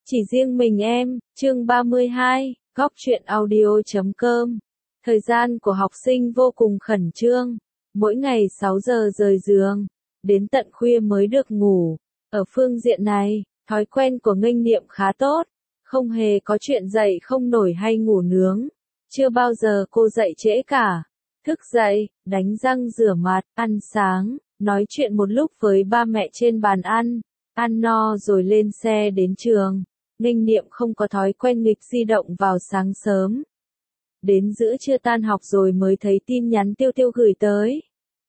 Chỉ riêng mình em, chương 32, góc truyện audio.com. Thời gian của học sinh vô cùng khẩn trương, mỗi ngày 6 giờ rời giường, đến tận khuya mới được ngủ. Ở phương diện này, thói quen của Nghênh Niệm khá tốt, không hề có chuyện dậy không nổi hay ngủ nướng. Chưa bao giờ cô dậy trễ cả. Thức dậy, đánh răng rửa mặt, ăn sáng, nói chuyện một lúc với ba mẹ trên bàn ăn no rồi lên xe đến trường. Nghênh Niệm không có thói quen nghịch di động vào sáng sớm. Đến giữa trưa tan học rồi mới thấy tin nhắn Tiêu Tiêu gửi tới.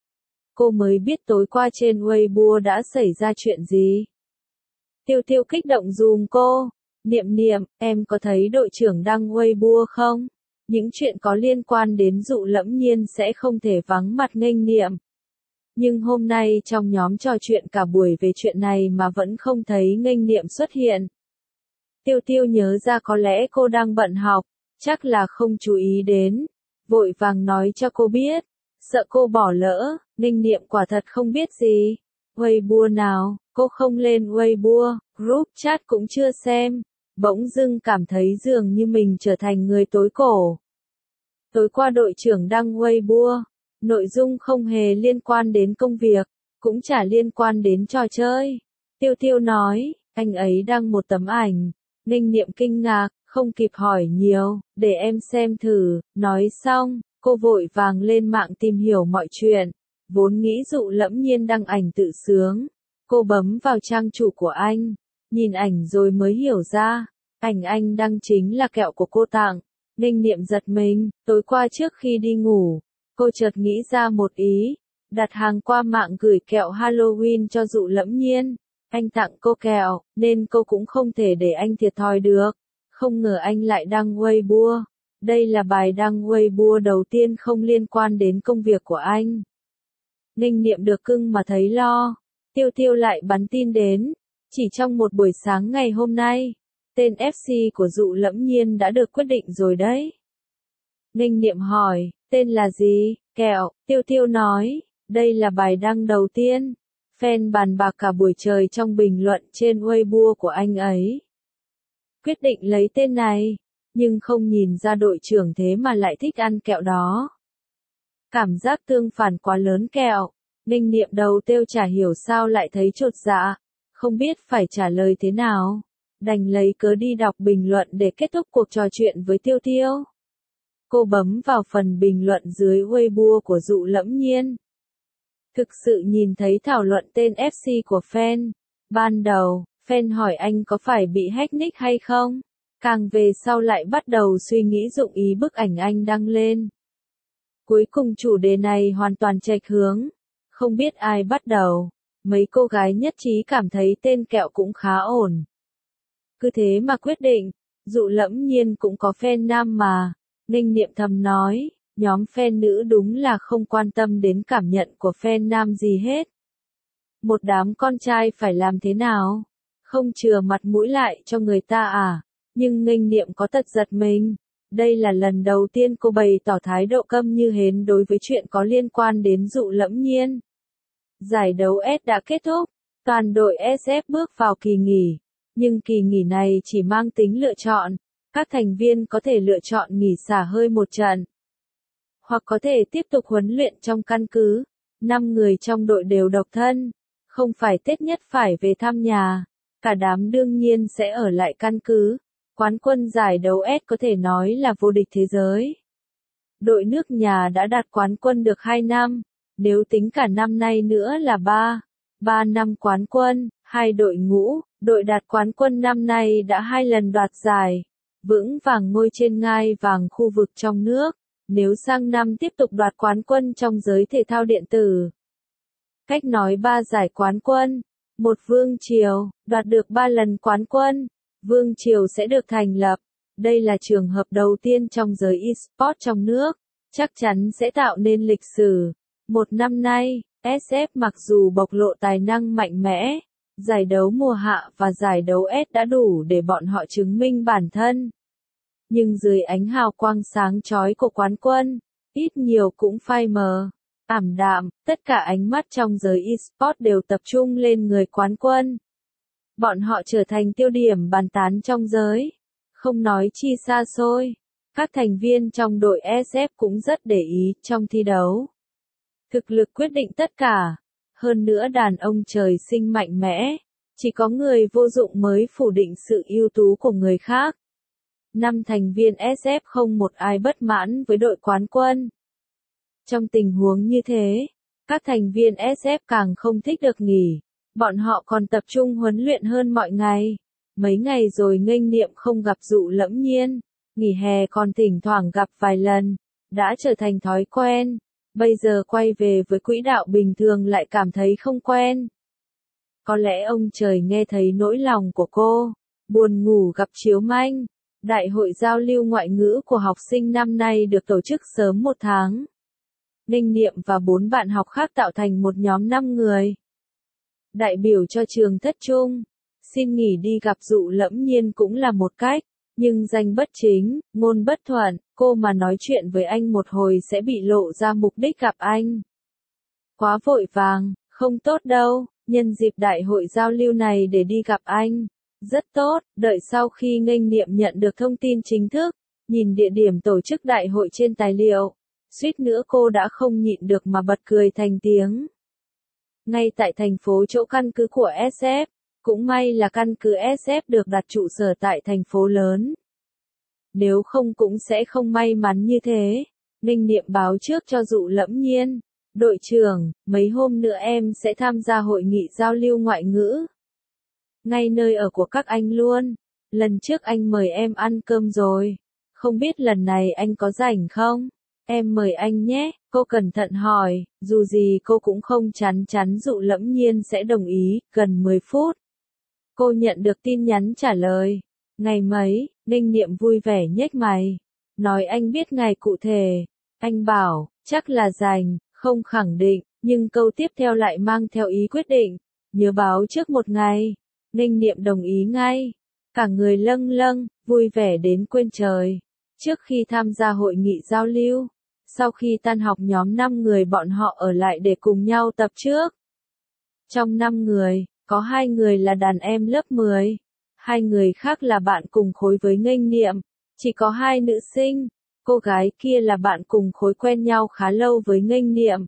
Cô mới biết tối qua trên Weibo đã xảy ra chuyện gì. Tiêu Tiêu kích động giùm cô. Niệm Niệm, em có thấy đội trưởng đăng Weibo không? Những chuyện có liên quan đến Dụ Lẫm Nhiên sẽ không thể vắng mặt Nghênh Niệm. Nhưng hôm nay trong nhóm trò chuyện cả buổi về chuyện này mà vẫn không thấy Nghênh Niệm xuất hiện. Tiêu Tiêu nhớ ra có lẽ cô đang bận học, chắc là không chú ý đến. Vội vàng nói cho cô biết, sợ cô bỏ lỡ. Nghênh Niệm quả thật không biết gì. Weibo nào, cô không lên Weibo, group chat cũng chưa xem. Bỗng dưng cảm thấy dường như mình trở thành người tối cổ. Tối qua đội trưởng đăng Weibo, nội dung không hề liên quan đến công việc, cũng chả liên quan đến trò chơi. Tiêu Tiêu nói, anh ấy đăng một tấm ảnh. Nghênh Niệm kinh ngạc, không kịp hỏi nhiều, để em xem thử. Nói xong, cô vội vàng lên mạng tìm hiểu mọi chuyện. Vốn nghĩ Dụ Lẫm Nhiên đăng ảnh tự sướng. Cô bấm vào trang chủ của anh, nhìn ảnh rồi mới hiểu ra, ảnh anh đăng chính là kẹo của cô tặng. Nghênh Niệm giật mình, tối qua trước khi đi ngủ, cô chợt nghĩ ra một ý, đặt hàng qua mạng gửi kẹo Halloween cho Dụ Lẫm Nhiên. Anh tặng cô kẹo, nên cô cũng không thể để anh thiệt thòi được. Không ngờ anh lại đăng Weibo. Đây là bài đăng Weibo đầu tiên không liên quan đến công việc của anh. Nghênh Niệm được cưng mà thấy lo. Tiêu Tiêu lại bắn tin đến. Chỉ trong một buổi sáng ngày hôm nay, tên FC của Dụ Lẫm Nhiên đã được quyết định rồi đấy. Nghênh Niệm hỏi, tên là gì? Kẹo. Tiêu Tiêu nói, đây là bài đăng đầu tiên. Fan bàn bạc cả buổi trời trong bình luận trên Weibo của anh ấy. Quyết định lấy tên này, nhưng không nhìn ra đội trưởng thế mà lại thích ăn kẹo đó. Cảm giác tương phản quá lớn kẹo. Nghênh Niệm đầu tiêu chả hiểu sao lại thấy chột dạ, không biết phải trả lời thế nào. Đành lấy cớ đi đọc bình luận để kết thúc cuộc trò chuyện với Tiêu Tiêu. Cô bấm vào phần bình luận dưới Weibo của Dụ Lẫm Nhiên. Thực sự nhìn thấy thảo luận tên FC của fan. Ban đầu, fan hỏi anh có phải bị hack nick hay không? Càng về sau lại bắt đầu suy nghĩ dụng ý bức ảnh anh đăng lên. Cuối cùng chủ đề này hoàn toàn chệch hướng. Không biết ai bắt đầu. Mấy cô gái nhất trí cảm thấy tên kẹo cũng khá ổn. Cứ thế mà quyết định, Dụ Lẫm Nhiên cũng có fan nam mà. Nghênh Niệm thầm nói, nhóm fan nữ đúng là không quan tâm đến cảm nhận của fan nam gì hết. Một đám con trai phải làm thế nào? Không chừa mặt mũi lại cho người ta à? Nhưng Nghênh Niệm có tật giật mình. Đây là lần đầu tiên cô bày tỏ thái độ câm như hến đối với chuyện có liên quan đến Dụ Lẫm Nhiên. Giải đấu S đã kết thúc, toàn đội SF bước vào kỳ nghỉ. Nhưng kỳ nghỉ này chỉ mang tính lựa chọn. Các thành viên có thể lựa chọn nghỉ xả hơi một trận, hoặc có thể tiếp tục huấn luyện trong căn cứ. 5 người trong đội đều độc thân, không phải Tết nhất phải về thăm nhà. Cả đám đương nhiên sẽ ở lại căn cứ. Quán quân giải đấu S có thể nói là vô địch thế giới. Đội nước nhà đã đạt quán quân được 2 năm, nếu tính cả năm nay nữa là 3 năm quán quân. Hai đội ngũ, đội đạt quán quân năm nay đã 2 lần đoạt giải, vững vàng ngôi trên ngai vàng khu vực trong nước. Nếu sang năm tiếp tục đoạt quán quân trong giới thể thao điện tử. Cách nói 3 giải quán quân, một vương triều, đoạt được 3 lần quán quân, vương triều sẽ được thành lập. Đây là trường hợp đầu tiên trong giới eSports trong nước, chắc chắn sẽ tạo nên lịch sử. Một năm nay, SF mặc dù bộc lộ tài năng mạnh mẽ, giải đấu mùa hạ và giải đấu S đã đủ để bọn họ chứng minh bản thân. Nhưng dưới ánh hào quang sáng chói của quán quân, ít nhiều cũng phai mờ, ảm đạm, tất cả ánh mắt trong giới eSports đều tập trung lên người quán quân. Bọn họ trở thành tiêu điểm bàn tán trong giới. Không nói chi xa xôi. Các thành viên trong đội SF cũng rất để ý trong thi đấu. Thực lực quyết định tất cả. Hơn nữa đàn ông trời sinh mạnh mẽ. Chỉ có người vô dụng mới phủ định sự ưu tú của người khác. 5 thành viên SF không một ai bất mãn với đội quán quân. Trong tình huống như thế, các thành viên SF càng không thích được nghỉ. Bọn họ còn tập trung huấn luyện hơn mọi ngày. Mấy ngày rồi nghênh niệm không gặp Dụ Lẫm Nhiên. Nghỉ hè còn thỉnh thoảng gặp vài lần. Đã trở thành thói quen. Bây giờ quay về với quỹ đạo bình thường lại cảm thấy không quen. Có lẽ ông trời nghe thấy nỗi lòng của cô. Buồn ngủ gặp chiếu manh. Đại hội giao lưu ngoại ngữ của học sinh năm nay được tổ chức sớm 1 tháng. Ninh Niệm và 4 bạn học khác tạo thành một nhóm 5 người. Đại biểu cho trường thất trung. Xin nghỉ đi gặp Dụ Lẫm Nhiên cũng là một cách. Nhưng danh bất chính, ngôn bất thuận, cô mà nói chuyện với anh một hồi sẽ bị lộ ra mục đích gặp anh. Quá vội vàng, không tốt đâu, nhân dịp đại hội giao lưu này để đi gặp anh. Rất tốt, đợi sau khi nghênh niệm nhận được thông tin chính thức, nhìn địa điểm tổ chức đại hội trên tài liệu. Suýt nữa cô đã không nhịn được mà bật cười thành tiếng. Ngay tại thành phố chỗ căn cứ của SF. Cũng may là căn cứ SF được đặt trụ sở tại thành phố lớn. Nếu không cũng sẽ không may mắn như thế. Ninh Niệm báo trước cho Dụ Lẫm Nhiên. Đội trưởng, mấy hôm nữa em sẽ tham gia hội nghị giao lưu ngoại ngữ. Ngay nơi ở của các anh luôn. Lần trước anh mời em ăn cơm rồi. Không biết lần này anh có rảnh không? Em mời anh nhé, cô cẩn thận hỏi. Dù gì cô cũng không chắn chắn Dụ Lẫm Nhiên sẽ đồng ý. Gần 10 phút. Cô nhận được tin nhắn trả lời. Ngày mấy, Ninh Niệm vui vẻ nhếch mày. Nói anh biết ngày cụ thể. Anh bảo, chắc là rảnh, không khẳng định, nhưng câu tiếp theo lại mang theo ý quyết định. Nhớ báo trước 1 ngày. Ninh Niệm đồng ý ngay. Cả người lâng lâng, vui vẻ đến quên trời. Trước khi tham gia hội nghị giao lưu, sau khi tan học nhóm 5 người bọn họ ở lại để cùng nhau tập trước. Trong 5 người, có 2 người là đàn em lớp 10. 2 người khác là bạn cùng khối với nghênh niệm. Chỉ có 2 nữ sinh. Cô gái kia là bạn cùng khối quen nhau khá lâu với nghênh niệm.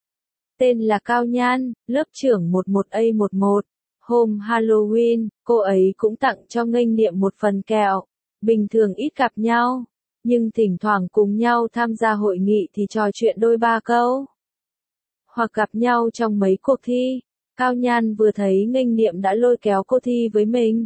Tên là Cao Nhan, lớp trưởng 11A11. Hôm Halloween, cô ấy cũng tặng cho nghênh niệm một phần kẹo. Bình thường ít gặp nhau. Nhưng thỉnh thoảng cùng nhau tham gia hội nghị thì trò chuyện đôi ba câu. Hoặc gặp nhau trong mấy cuộc thi. Cao Nhan vừa thấy nghênh niệm đã lôi kéo cô thi với mình.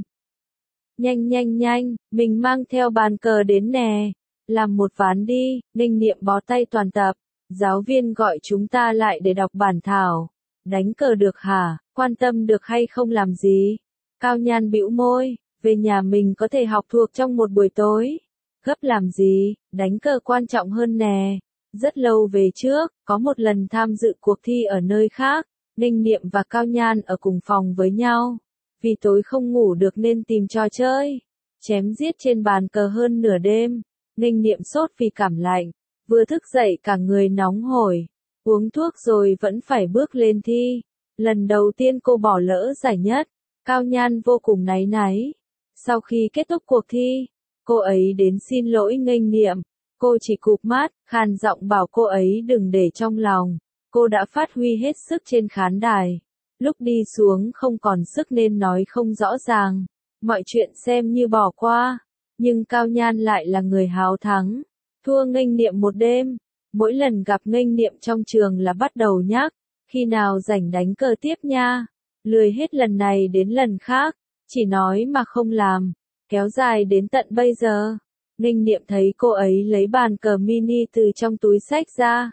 Nhanh nhanh nhanh, mình mang theo bàn cờ đến nè. Làm một ván đi, nghênh niệm bó tay toàn tập. Giáo viên gọi chúng ta lại để đọc bản thảo. Đánh cờ được hả, quan tâm được hay không làm gì? Cao Nhan bĩu môi, về nhà mình có thể học thuộc trong một buổi tối. Gấp làm gì, đánh cờ quan trọng hơn nè. Rất lâu về trước, có một lần tham dự cuộc thi ở nơi khác. Ninh Niệm và Cao Nhan ở cùng phòng với nhau. Vì tối không ngủ được nên tìm trò chơi. Chém giết trên bàn cờ hơn nửa đêm. Ninh Niệm sốt vì cảm lạnh. Vừa thức dậy cả người nóng hổi. Uống thuốc rồi vẫn phải bước lên thi. Lần đầu tiên cô bỏ lỡ giải nhất. Cao Nhan vô cùng áy náy. Sau khi kết thúc cuộc thi, cô ấy đến xin lỗi nghênh niệm. Cô chỉ cụp mắt, khàn giọng bảo cô ấy đừng để trong lòng. Cô đã phát huy hết sức trên khán đài. Lúc đi xuống không còn sức nên nói không rõ ràng. Mọi chuyện xem như bỏ qua. Nhưng Cao Nhan lại là người háo thắng. Thua nghênh niệm một đêm. Mỗi lần gặp nghênh niệm trong trường là bắt đầu nhắc. Khi nào rảnh đánh cờ tiếp nha. Lười hết lần này đến lần khác. Chỉ nói mà không làm. Kéo dài đến tận bây giờ. Nghênh niệm thấy cô ấy lấy bàn cờ mini từ trong túi xách ra.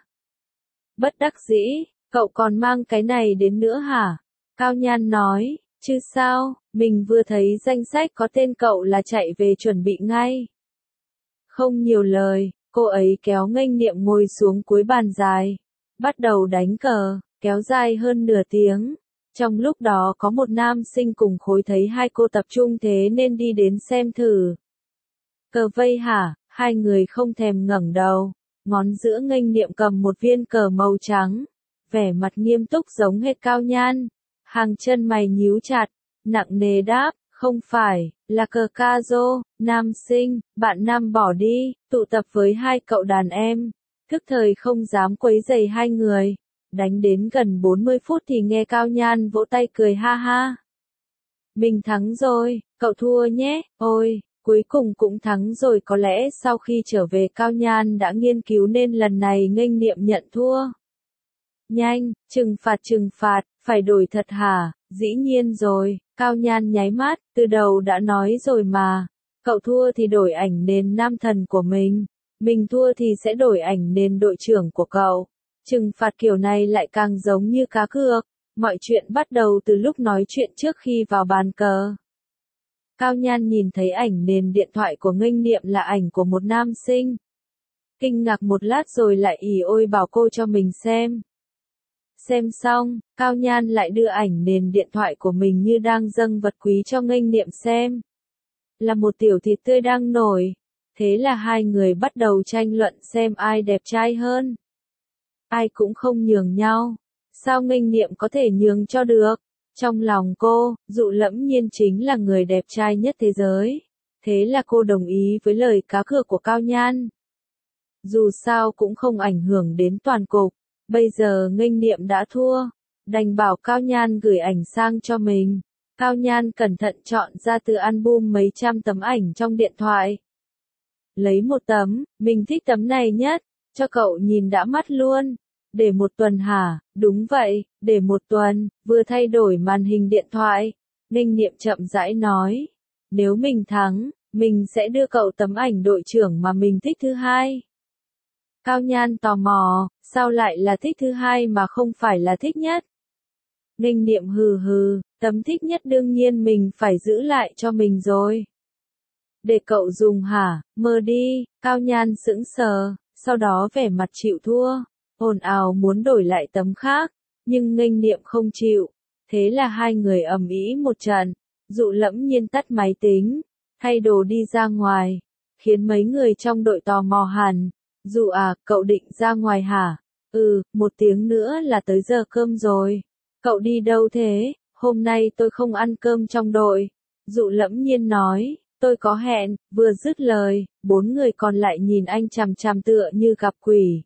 Bất đắc dĩ, cậu còn mang cái này đến nữa hả? Cao Nhan nói, chứ sao, mình vừa thấy danh sách có tên cậu là chạy về chuẩn bị ngay. Không nhiều lời, cô ấy kéo nghênh niệm ngồi xuống cuối bàn dài. Bắt đầu đánh cờ, kéo dài hơn nửa tiếng. Trong lúc đó có một nam sinh cùng khối thấy hai cô tập trung thế nên đi đến xem thử. Cờ vây hả? Hai người không thèm ngẩng đầu. Ngón giữa nghênh niệm cầm một viên cờ màu trắng. Vẻ mặt nghiêm túc giống hệt Cao Nhan. Hàng chân mày nhíu chặt. nặng nề đáp, không phải, là cờ ca rô, nam sinh, bạn nam bỏ đi, tụ tập với hai cậu đàn em. Thức thời không dám quấy rầy hai người. Đánh đến gần 40 phút thì nghe Cao Nhan vỗ tay cười ha ha. Mình thắng rồi, cậu thua nhé, ôi, cuối cùng cũng thắng rồi. Có lẽ sau khi trở về Cao Nhan đã nghiên cứu nên lần này nghênh niệm nhận thua. Nhanh, trừng phạt, phải đổi thật hả? Dĩ nhiên rồi, Cao Nhan nháy mắt, từ đầu đã nói rồi mà. Cậu thua thì đổi ảnh nền nam thần của mình thua thì sẽ đổi ảnh nền đội trưởng của cậu. Trừng phạt kiểu này lại càng giống như cá cược. Mọi chuyện bắt đầu từ lúc nói chuyện trước khi vào bàn cờ. Cao Nhan nhìn thấy ảnh nền điện thoại của nghênh niệm là ảnh của một nam sinh. Kinh ngạc một lát rồi lại ỉ ôi bảo cô cho mình xem. Xem xong, Cao Nhan lại đưa ảnh nền điện thoại của mình như đang dâng vật quý cho nghênh niệm xem. Là một tiểu thịt tươi đang nổi. Thế là hai người bắt đầu tranh luận xem ai đẹp trai hơn. Ai cũng không nhường nhau. Sao nghênh niệm có thể nhường cho được? Trong lòng cô, Dụ Lẫm Nhiên chính là người đẹp trai nhất thế giới. Thế là cô đồng ý với lời cá cược của Cao Nhan. Dù sao cũng không ảnh hưởng đến toàn cục. Bây giờ nghênh niệm đã thua. Đành bảo Cao Nhan gửi ảnh sang cho mình. Cao Nhan cẩn thận chọn ra từ album mấy trăm tấm ảnh trong điện thoại. Lấy một tấm, mình thích tấm này nhất, cho cậu nhìn đã mắt luôn. Để một tuần hả? Đúng vậy, để một tuần, vừa thay đổi màn hình điện thoại. Nghênh niệm chậm rãi nói. Nếu mình thắng, mình sẽ đưa cậu tấm ảnh đội trưởng mà mình thích thứ hai. Cao Nhan tò mò, sao lại là thích thứ hai mà không phải là thích nhất? Nghênh niệm hừ hừ, tấm thích nhất đương nhiên mình phải giữ lại cho mình rồi. Để cậu dùng hả? Mơ đi, Cao Nhan sững sờ, sau đó vẻ mặt chịu thua. Ồn ào muốn đổi lại tấm khác, nhưng nghênh niệm không chịu. Thế là hai người ầm ĩ một trận. Dụ Lẫm Nhiên tắt máy tính, thay đồ đi ra ngoài, khiến mấy người trong đội tò mò hẳn. Dụ à, cậu định ra ngoài hả? Ừ, 1 tiếng nữa là tới giờ cơm rồi. Cậu đi đâu thế? Hôm nay tôi không ăn cơm trong đội. Dụ Lẫm Nhiên nói, tôi có hẹn. Vừa dứt lời, 4 người còn lại nhìn anh chằm chằm tựa như gặp quỷ.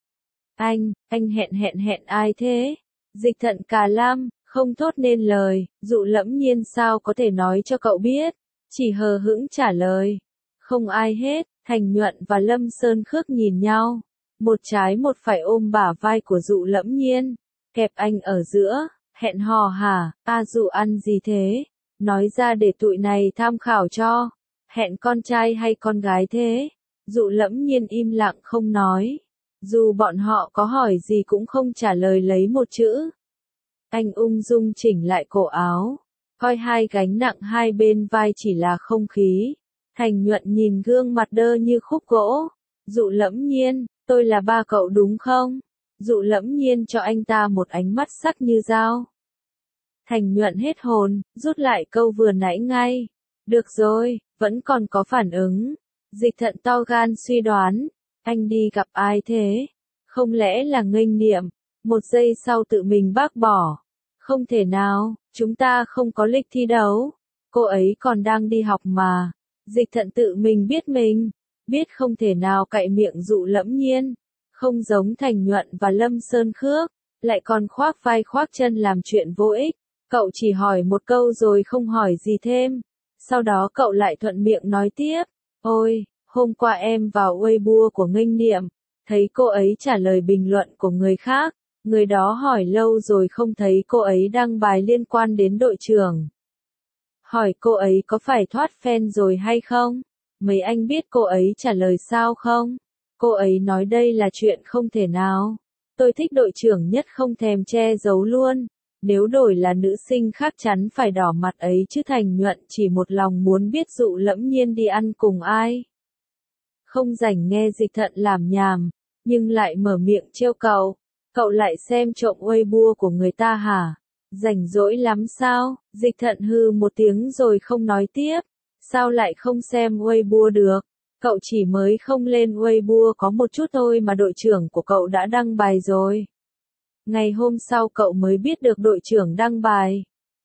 Anh hẹn ai thế? Dịch Thận Cà Lam, không thốt nên lời. Dụ Lẫm Nhiên sao có thể nói cho cậu biết? Chỉ hờ hững trả lời. Không ai hết. Thành Nhuận và Lâm Sơn Khước nhìn nhau. Một trái một phải ôm bả vai của Dụ Lẫm Nhiên. Kẹp anh ở giữa. Hẹn hò hả? Dụ ăn gì thế? Nói ra để tụi này tham khảo cho. Hẹn con trai hay con gái thế? Dụ Lẫm Nhiên im lặng không nói. Dù bọn họ có hỏi gì cũng không trả lời lấy một chữ. Anh ung dung chỉnh lại cổ áo. Coi hai gánh nặng hai bên vai chỉ là không khí. Thành Nhuận nhìn gương mặt đơ như khúc gỗ. Dụ Lẫm Nhiên, tôi là ba cậu đúng không? Dụ Lẫm Nhiên cho anh ta một ánh mắt sắc như dao. Thành Nhuận hết hồn, rút lại câu vừa nãy ngay. Được rồi, vẫn còn có phản ứng. Dịch Thận to gan suy đoán. Anh đi gặp ai thế? Không lẽ là nghênh niệm? 1 giây sau tự mình bác bỏ. Không thể nào, chúng ta không có lịch thi đấu. Cô ấy còn đang đi học mà. Dịch Thận tự mình biết không thể nào cậy miệng Dụ Lẫm Nhiên. Không giống Thành Nhuận và Lâm Sơn Khước, lại còn khoác vai khoác chân làm chuyện vô ích. Cậu chỉ hỏi một câu rồi không hỏi gì thêm. Sau đó cậu lại thuận miệng nói tiếp. Ôi, hôm qua em vào Weibo của nghênh niệm, thấy cô ấy trả lời bình luận của người khác. Người đó hỏi lâu rồi không thấy cô ấy đăng bài liên quan đến đội trưởng. Hỏi cô ấy có phải thoát fan rồi hay không? Mấy anh biết cô ấy trả lời sao không? Cô ấy nói đây là chuyện không thể nào. Tôi thích đội trưởng nhất không thèm che giấu luôn. Nếu đổi là nữ sinh khác chắn phải đỏ mặt ấy chứ. Thành Nhuận chỉ một lòng muốn biết Dụ Lẫm Nhiên đi ăn cùng ai. Không rảnh nghe Dịch Thận làm nhảm, nhưng lại mở miệng trêu cậu. Cậu lại xem trộm Weibo của người ta hả? Rảnh rỗi lắm sao? Dịch Thận hừ một tiếng rồi không nói tiếp. Sao lại không xem Weibo được? Cậu chỉ mới không lên Weibo có một chút thôi mà đội trưởng của cậu đã đăng bài rồi. Ngày hôm sau cậu mới biết được đội trưởng đăng bài.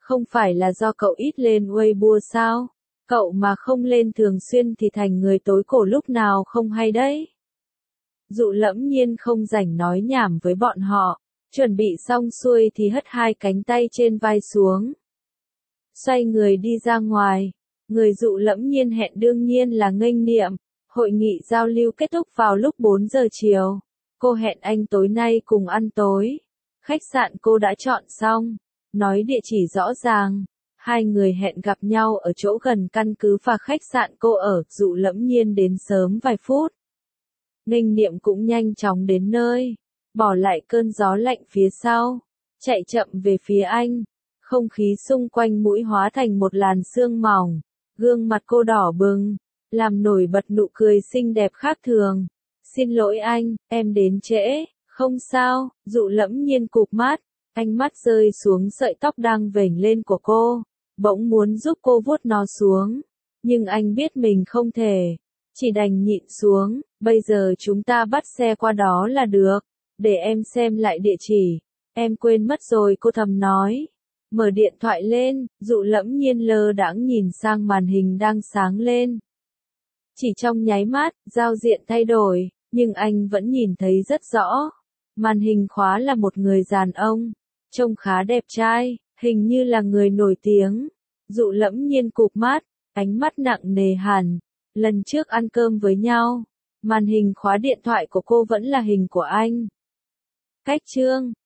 Không phải là do cậu ít lên Weibo sao? Cậu mà không lên thường xuyên thì thành người tối cổ lúc nào không hay đấy. Dụ Lẫm Nhiên không rảnh nói nhảm với bọn họ, chuẩn bị xong xuôi thì hất hai cánh tay trên vai xuống. Xoay người đi ra ngoài, người Dụ Lẫm Nhiên hẹn đương nhiên là Nghênh Niệm, hội nghị giao lưu kết thúc vào lúc 4 giờ chiều. Cô hẹn anh tối nay cùng ăn tối. Khách sạn cô đã chọn xong, nói địa chỉ rõ ràng. Hai người hẹn gặp nhau ở chỗ gần căn cứ và khách sạn cô ở. Dụ Lẫm Nhiên đến sớm vài phút. Nghênh Niệm cũng nhanh chóng đến nơi, bỏ lại cơn gió lạnh phía sau, chạy chậm về phía anh. Không khí xung quanh mũi hóa thành một làn sương mỏng, gương mặt cô đỏ bừng, làm nổi bật nụ cười xinh đẹp khác thường. Xin lỗi anh, em đến trễ. Không sao. Dụ Lẫm Nhiên cụp mắt, ánh mắt rơi xuống sợi tóc đang vểnh lên của cô, bỗng muốn giúp cô vuốt nó xuống, nhưng anh biết mình không thể, chỉ đành nhịn xuống. Bây giờ chúng ta bắt xe qua đó là được, để em xem lại địa chỉ. Em quên mất rồi, cô thầm nói. Mở điện thoại lên, Dụ Lẫm Nhiên lơ đãng nhìn sang màn hình đang sáng lên. Chỉ trong nháy mắt, giao diện thay đổi, nhưng anh vẫn nhìn thấy rất rõ. Màn hình khóa là một người đàn ông, trông khá đẹp trai, hình như là người nổi tiếng. Dụ Lẫm Nhiên cụp mắt, ánh mắt nặng nề hẳn. Lần trước ăn cơm với nhau, màn hình khóa điện thoại của cô vẫn là hình của anh. Cách chương